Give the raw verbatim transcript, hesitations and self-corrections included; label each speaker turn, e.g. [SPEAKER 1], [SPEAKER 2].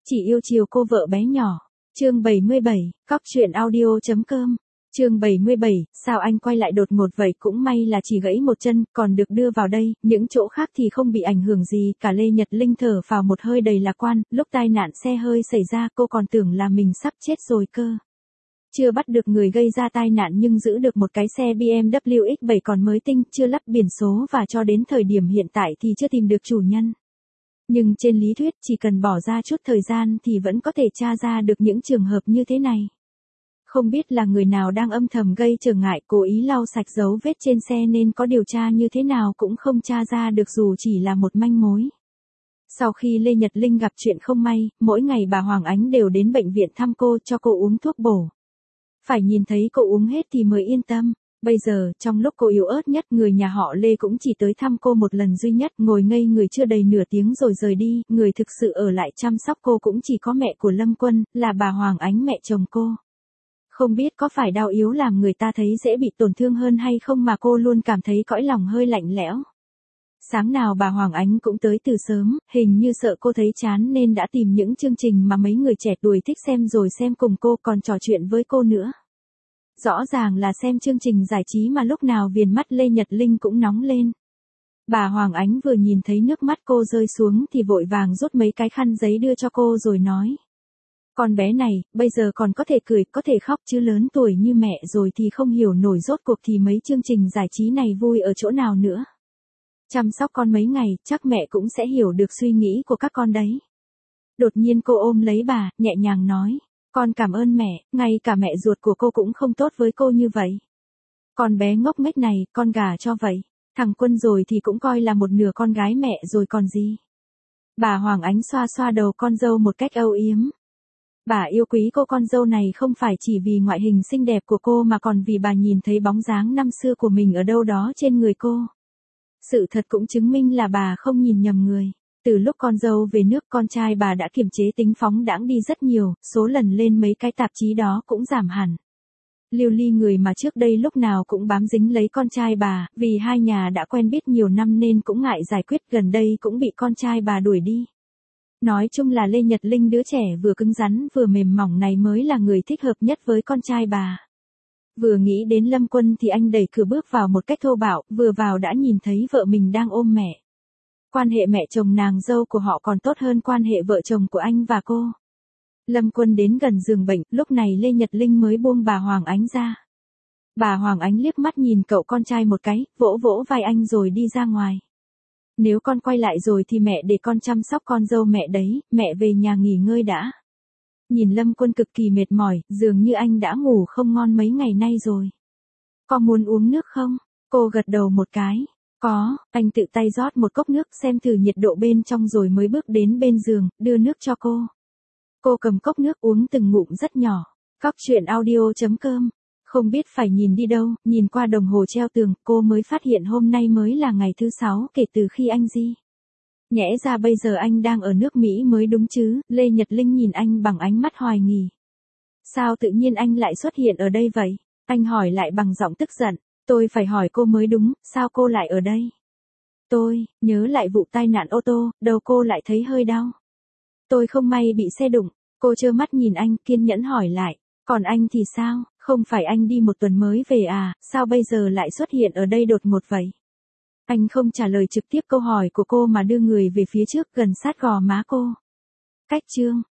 [SPEAKER 1] Chỉ yêu chiều cô vợ bé nhỏ. Chương bảy mươi bảy, cóc truyện audio.com. Chương bảy mươi bảy, sao anh quay lại đột ngột vậy, cũng may là chỉ gãy một chân, còn được đưa vào đây, những chỗ khác thì không bị ảnh hưởng gì, cả Lê Nhật Linh thở phào một hơi đầy lạc quan, lúc tai nạn xe hơi xảy ra cô còn tưởng là mình sắp chết rồi cơ. Chưa bắt được người gây ra tai nạn nhưng giữ được một cái xe bê em vê ích bảy còn mới tinh, chưa lắp biển số và cho đến thời điểm hiện tại thì chưa tìm được chủ nhân. Nhưng trên lý thuyết chỉ cần bỏ ra chút thời gian thì vẫn có thể tra ra được những trường hợp như thế này. Không biết là người nào đang âm thầm gây trở ngại, cố ý lau sạch dấu vết trên xe nên có điều tra như thế nào cũng không tra ra được dù chỉ là một manh mối. Sau khi Lê Nhật Linh gặp chuyện không may, mỗi ngày bà Hoàng Ánh đều đến bệnh viện thăm cô, cho cô uống thuốc bổ. Phải nhìn thấy cô uống hết thì mới yên tâm. Bây giờ, trong lúc cô yếu ớt nhất, người nhà họ Lê cũng chỉ tới thăm cô một lần duy nhất, ngồi ngây người chưa đầy nửa tiếng rồi rời đi, người thực sự ở lại chăm sóc cô cũng chỉ có mẹ của Lâm Quân, là bà Hoàng Ánh, mẹ chồng cô. Không biết có phải đau yếu làm người ta thấy dễ bị tổn thương hơn hay không mà cô luôn cảm thấy cõi lòng hơi lạnh lẽo. Sáng nào bà Hoàng Ánh cũng tới từ sớm, hình như sợ cô thấy chán nên đã tìm những chương trình mà mấy người trẻ tuổi thích xem rồi xem cùng cô, còn trò chuyện với cô nữa. Rõ ràng là xem chương trình giải trí mà lúc nào viền mắt Lê Nhật Linh cũng nóng lên. Bà Hoàng Ánh vừa nhìn thấy nước mắt cô rơi xuống thì vội vàng rút mấy cái khăn giấy đưa cho cô rồi nói. Con bé này, bây giờ còn có thể cười, có thể khóc chứ lớn tuổi như mẹ rồi thì không hiểu nổi rốt cuộc thì mấy chương trình giải trí này vui ở chỗ nào nữa. Chăm sóc con mấy ngày, chắc mẹ cũng sẽ hiểu được suy nghĩ của các con đấy. Đột nhiên cô ôm lấy bà, nhẹ nhàng nói. Con cảm ơn mẹ, ngay cả mẹ ruột của cô cũng không tốt với cô như vậy. Con bé ngốc nghếch này, con gả cho vậy. Thằng Quân rồi thì cũng coi là một nửa con gái mẹ rồi còn gì. Bà Hoàng Ánh xoa xoa đầu con dâu một cách âu yếm. Bà yêu quý cô con dâu này không phải chỉ vì ngoại hình xinh đẹp của cô mà còn vì bà nhìn thấy bóng dáng năm xưa của mình ở đâu đó trên người cô. Sự thật cũng chứng minh là bà không nhìn nhầm người. Từ lúc con dâu về nước, con trai bà đã kiềm chế tính phóng đãng đi rất nhiều, số lần lên mấy cái tạp chí đó cũng giảm hẳn. Lưu Ly, người mà trước đây lúc nào cũng bám dính lấy con trai bà, vì hai nhà đã quen biết nhiều năm nên cũng ngại giải quyết, gần đây cũng bị con trai bà đuổi đi. Nói chung là Lê Nhật Linh, đứa trẻ vừa cứng rắn vừa mềm mỏng này mới là người thích hợp nhất với con trai bà. Vừa nghĩ đến Lâm Quân thì anh đẩy cửa bước vào một cách thô bạo, vừa vào đã nhìn thấy vợ mình đang ôm mẹ. Quan hệ mẹ chồng nàng dâu của họ còn tốt hơn quan hệ vợ chồng của anh và cô. Lâm Quân đến gần giường bệnh, lúc này Lê Nhật Linh mới buông bà Hoàng Ánh ra. Bà Hoàng Ánh liếc mắt nhìn cậu con trai một cái, vỗ vỗ vai anh rồi đi ra ngoài. Nếu con quay lại rồi thì mẹ để con chăm sóc con dâu mẹ đấy, mẹ về nhà nghỉ ngơi đã. Nhìn Lâm Quân cực kỳ mệt mỏi, dường như anh đã ngủ không ngon mấy ngày nay rồi. Có muốn uống nước không? Cô gật đầu một cái. Có, anh tự tay rót một cốc nước, xem thử nhiệt độ bên trong rồi mới bước đến bên giường, đưa nước cho cô. Cô cầm cốc nước uống từng ngụm rất nhỏ. Cóc truyện audio.com. Không biết phải nhìn đi đâu, nhìn qua đồng hồ treo tường, cô mới phát hiện hôm nay mới là ngày thứ sáu kể từ khi anh di. Nhẽ ra bây giờ anh đang ở nước Mỹ mới đúng chứ. Lê Nhật Linh nhìn anh bằng ánh mắt hoài nghi. Sao tự nhiên anh lại xuất hiện ở đây vậy? Anh hỏi lại bằng giọng tức giận. Tôi phải hỏi cô mới đúng, sao cô lại ở đây? Tôi, nhớ lại vụ tai nạn ô tô, đầu cô lại thấy hơi đau. Tôi không may bị xe đụng. Cô trơ mắt nhìn anh, kiên nhẫn hỏi lại. Còn anh thì sao, không phải anh đi một tuần mới về à, sao bây giờ lại xuất hiện ở đây đột ngột vậy? Anh không trả lời trực tiếp câu hỏi của cô mà đưa người về phía trước gần sát gò má cô. Cách chương.